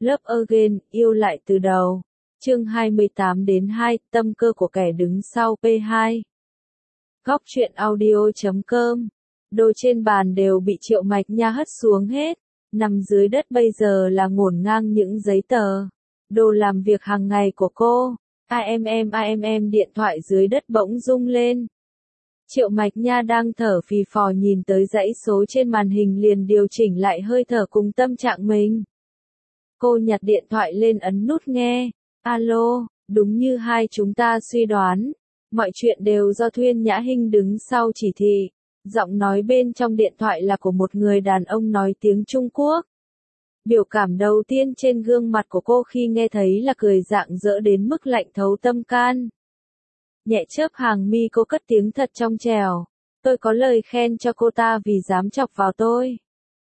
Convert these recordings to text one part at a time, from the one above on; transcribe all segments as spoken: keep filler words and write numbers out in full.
Love Again, yêu lại từ đầu. Chương hai mươi tám đến hai, tâm cơ của kẻ đứng sau P hai. Góc truyện audio chấm com. Đồ trên bàn đều bị Triệu Mạch Nha hất xuống hết. Nằm dưới đất bây giờ là ngổn ngang những giấy tờ. Đồ làm việc hàng ngày của cô. Im im im im điện thoại dưới đất bỗng rung lên. Triệu Mạch Nha đang thở phì phò nhìn tới dãy số trên màn hình liền điều chỉnh lại hơi thở cùng tâm trạng mình. Cô nhặt điện thoại lên ấn nút nghe. Alo, đúng như hai chúng ta suy đoán. Mọi chuyện đều do Thuyên Nhã Hinh đứng sau chỉ thị. Giọng nói bên trong điện thoại là của một người đàn ông nói tiếng Trung Quốc. Biểu cảm đầu tiên trên gương mặt của cô khi nghe thấy là cười rạng rỡ đến mức lạnh thấu tâm can. Nhẹ chớp hàng mi cô cất tiếng thật trong trẻo. Tôi có lời khen cho cô ta vì dám chọc vào tôi.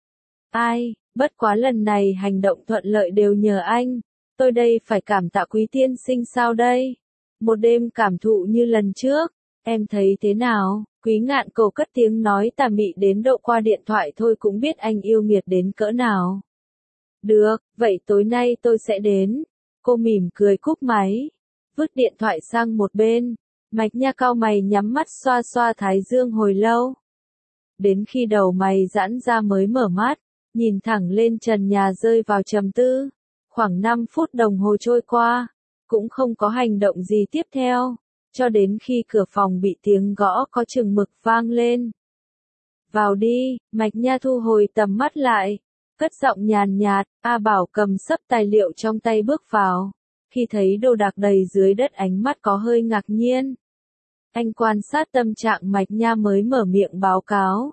Ai, bất quá lần này hành động thuận lợi đều nhờ anh. Tôi đây phải cảm tạ Quý tiên sinh sao đây? Một đêm cảm thụ như lần trước. Em thấy thế nào? Quý Ngạn Cầu cất tiếng nói tà mị đến độ qua điện thoại thôi cũng biết anh yêu nghiệt đến cỡ nào. Được, vậy tối nay tôi sẽ đến. Cô mỉm cười cúp máy. Vứt điện thoại sang một bên. Mạch Nha cau mày nhắm mắt xoa xoa thái dương hồi lâu. Đến khi đầu mày giãn ra mới mở mắt. Nhìn thẳng lên trần nhà rơi vào trầm tư. Khoảng năm phút đồng hồ trôi qua. Cũng không có hành động gì tiếp theo. Cho đến khi cửa phòng bị tiếng gõ có chừng mực vang lên. Vào đi, Mạch Nha thu hồi tầm mắt lại. Cất giọng nhàn nhạt, A Bảo cầm sấp tài liệu trong tay bước vào. Khi thấy đồ đạc đầy dưới đất ánh mắt có hơi ngạc nhiên. Anh quan sát tâm trạng Mạch Nha mới mở miệng báo cáo.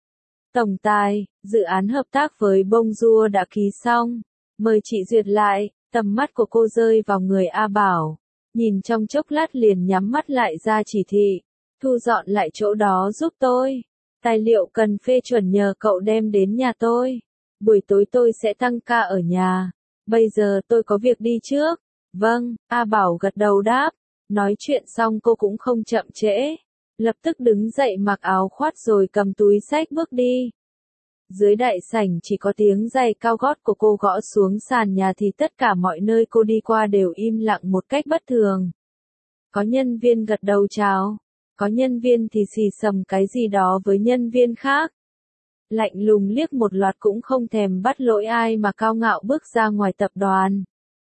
Tổng tài, dự án hợp tác với Bông Dua đã ký xong. Mời chị duyệt lại, tầm mắt của cô rơi vào người A Bảo. Nhìn trong chốc lát liền nhắm mắt lại ra chỉ thị. Thu dọn lại chỗ đó giúp tôi. Tài liệu cần phê chuẩn nhờ cậu đem đến nhà tôi. Buổi tối tôi sẽ tăng ca ở nhà. Bây giờ tôi có việc đi trước. Vâng, A Bảo gật đầu đáp. Nói chuyện xong cô cũng không chậm trễ. Lập tức đứng dậy mặc áo khoác rồi cầm túi xách bước đi. Dưới đại sảnh chỉ có tiếng giày cao gót của cô gõ xuống sàn nhà thì tất cả mọi nơi cô đi qua đều im lặng một cách bất thường. Có nhân viên gật đầu chào. Có nhân viên thì xì xầm cái gì đó với nhân viên khác. Lạnh lùng liếc một loạt cũng không thèm bắt lỗi ai mà cao ngạo bước ra ngoài tập đoàn.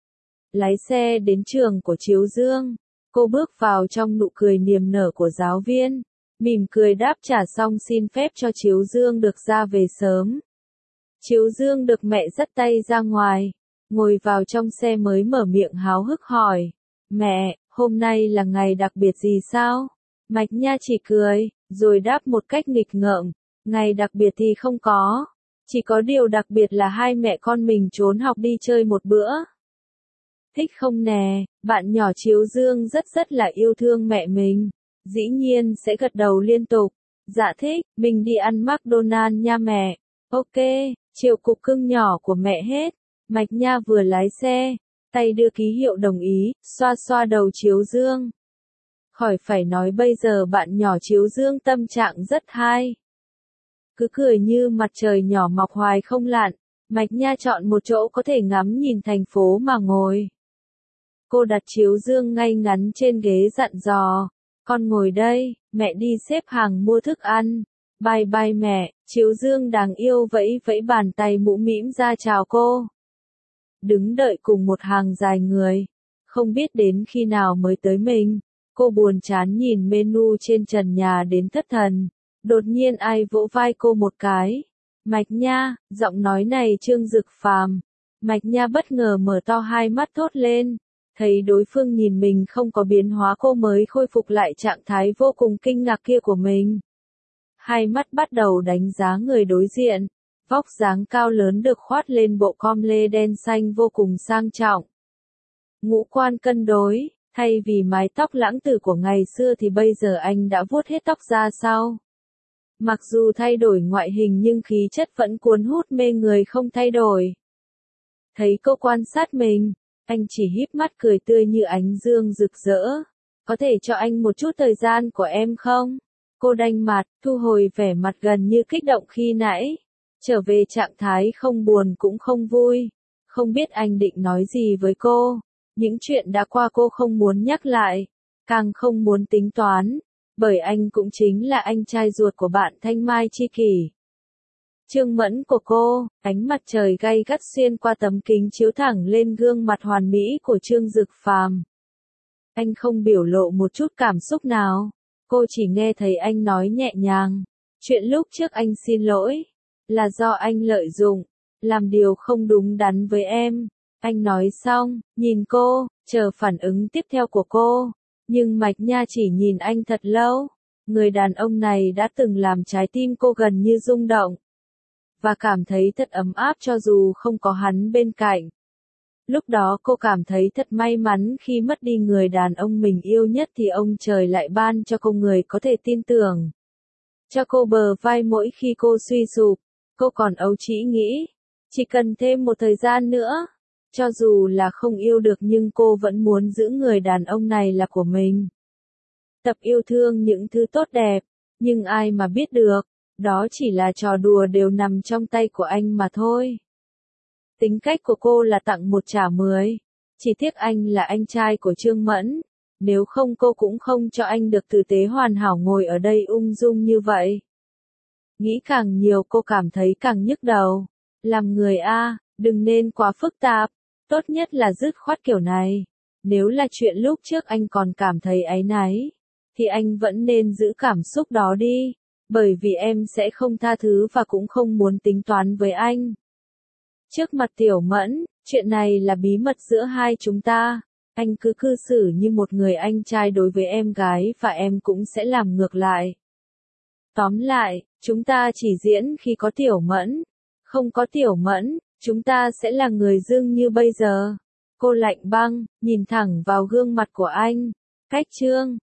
Lái xe đến trường của Chiếu Dương. Cô bước vào trong nụ cười niềm nở của giáo viên. Mỉm cười đáp trả xong xin phép cho Chiếu Dương được ra về sớm. Chiếu Dương được mẹ dắt tay ra ngoài. Ngồi vào trong xe mới mở miệng háo hức hỏi. Mẹ, hôm nay là ngày đặc biệt gì sao? Mạch Nha chỉ cười, rồi đáp một cách nghịch ngợm. Ngày đặc biệt thì không có. Chỉ có điều đặc biệt là hai mẹ con mình trốn học đi chơi một bữa. Thích không nè, bạn nhỏ Chiếu Dương rất rất là yêu thương mẹ mình. Dĩ nhiên sẽ gật đầu liên tục. Dạ thích, mình đi ăn McDonald's nha mẹ. Ok, Triệu cục cưng nhỏ của mẹ hết. Mạch Nha vừa lái xe, tay đưa ký hiệu đồng ý, xoa xoa đầu Chiếu Dương. Khỏi phải nói bây giờ bạn nhỏ Chiếu Dương tâm trạng rất hay. Cứ cười như mặt trời nhỏ mọc hoài không lặn. Mạch Nha chọn một chỗ có thể ngắm nhìn thành phố mà ngồi. Cô đặt Chiếu Dương ngay ngắn trên ghế dặn dò. Con ngồi đây, mẹ đi xếp hàng mua thức ăn. Bye bye mẹ, Chiếu Dương đáng yêu vẫy vẫy bàn tay mũm mĩm ra chào cô. Đứng đợi cùng một hàng dài người. Không biết đến khi nào mới tới mình. Cô buồn chán nhìn menu trên trần nhà đến thất thần. Đột nhiên ai vỗ vai cô một cái. Mạch Nha, giọng nói này Trương Dực Phàm. Mạch Nha bất ngờ mở to hai mắt thốt lên. Thấy đối phương nhìn mình không có biến hóa cô mới khôi phục lại trạng thái vô cùng kinh ngạc kia của mình. Hai mắt bắt đầu đánh giá người đối diện. Vóc dáng cao lớn được khoát lên bộ com lê đen xanh vô cùng sang trọng. Ngũ quan cân đối, thay vì mái tóc lãng tử của ngày xưa thì bây giờ anh đã vuốt hết tóc ra sau. Mặc dù thay đổi ngoại hình nhưng khí chất vẫn cuốn hút mê người không thay đổi. Thấy cô quan sát mình. Anh chỉ híp mắt cười tươi như ánh dương rực rỡ. Có thể cho anh một chút thời gian của em không? Cô đanh mặt, thu hồi vẻ mặt gần như kích động khi nãy. Trở về trạng thái không buồn cũng không vui. Không biết anh định nói gì với cô, những chuyện đã qua cô không muốn nhắc lại, càng không muốn tính toán, bởi anh cũng chính là anh trai ruột của bạn Thanh Mai Chi Kỷ. Trương Mẫn của cô, ánh mặt trời gay gắt xuyên qua tấm kính chiếu thẳng lên gương mặt hoàn mỹ của Trương Dực Phàm. Anh không biểu lộ một chút cảm xúc nào, cô chỉ nghe thấy anh nói nhẹ nhàng, chuyện lúc trước anh xin lỗi, là do anh lợi dụng, làm điều không đúng đắn với em. Anh nói xong, nhìn cô, chờ phản ứng tiếp theo của cô, nhưng Mạch Nha chỉ nhìn anh thật lâu. Người đàn ông này đã từng làm trái tim cô gần như rung động, và cảm thấy thật ấm áp cho dù không có hắn bên cạnh. Lúc đó cô cảm thấy thật may mắn khi mất đi người đàn ông mình yêu nhất thì ông trời lại ban cho cô người có thể tin tưởng. Cho cô bờ vai mỗi khi cô suy sụp, cô còn ấu trĩ nghĩ, chỉ cần thêm một thời gian nữa, cho dù là không yêu được nhưng cô vẫn muốn giữ người đàn ông này là của mình. Tập yêu thương những thứ tốt đẹp, nhưng ai mà biết được, đó chỉ là trò đùa đều nằm trong tay của anh mà thôi. Tính cách của cô là tặng một trả mười, chỉ tiếc anh là anh trai của Trương Mẫn, nếu không cô cũng không cho anh được tử tế hoàn hảo ngồi ở đây ung dung như vậy. Nghĩ càng nhiều cô cảm thấy càng nhức đầu, làm người a, đừng nên quá phức tạp, tốt nhất là dứt khoát kiểu này. Nếu là chuyện lúc trước anh còn cảm thấy áy náy, thì anh vẫn nên giữ cảm xúc đó đi, bởi vì em sẽ không tha thứ và cũng không muốn tính toán với anh. Trước mặt Tiểu Mẫn, chuyện này là bí mật giữa hai chúng ta, anh cứ cư xử như một người anh trai đối với em gái và em cũng sẽ làm ngược lại. Tóm lại, chúng ta chỉ diễn khi có Tiểu Mẫn, không có Tiểu Mẫn, chúng ta sẽ là người dưng như bây giờ. Cô lạnh băng, nhìn thẳng vào gương mặt của anh, cách Trương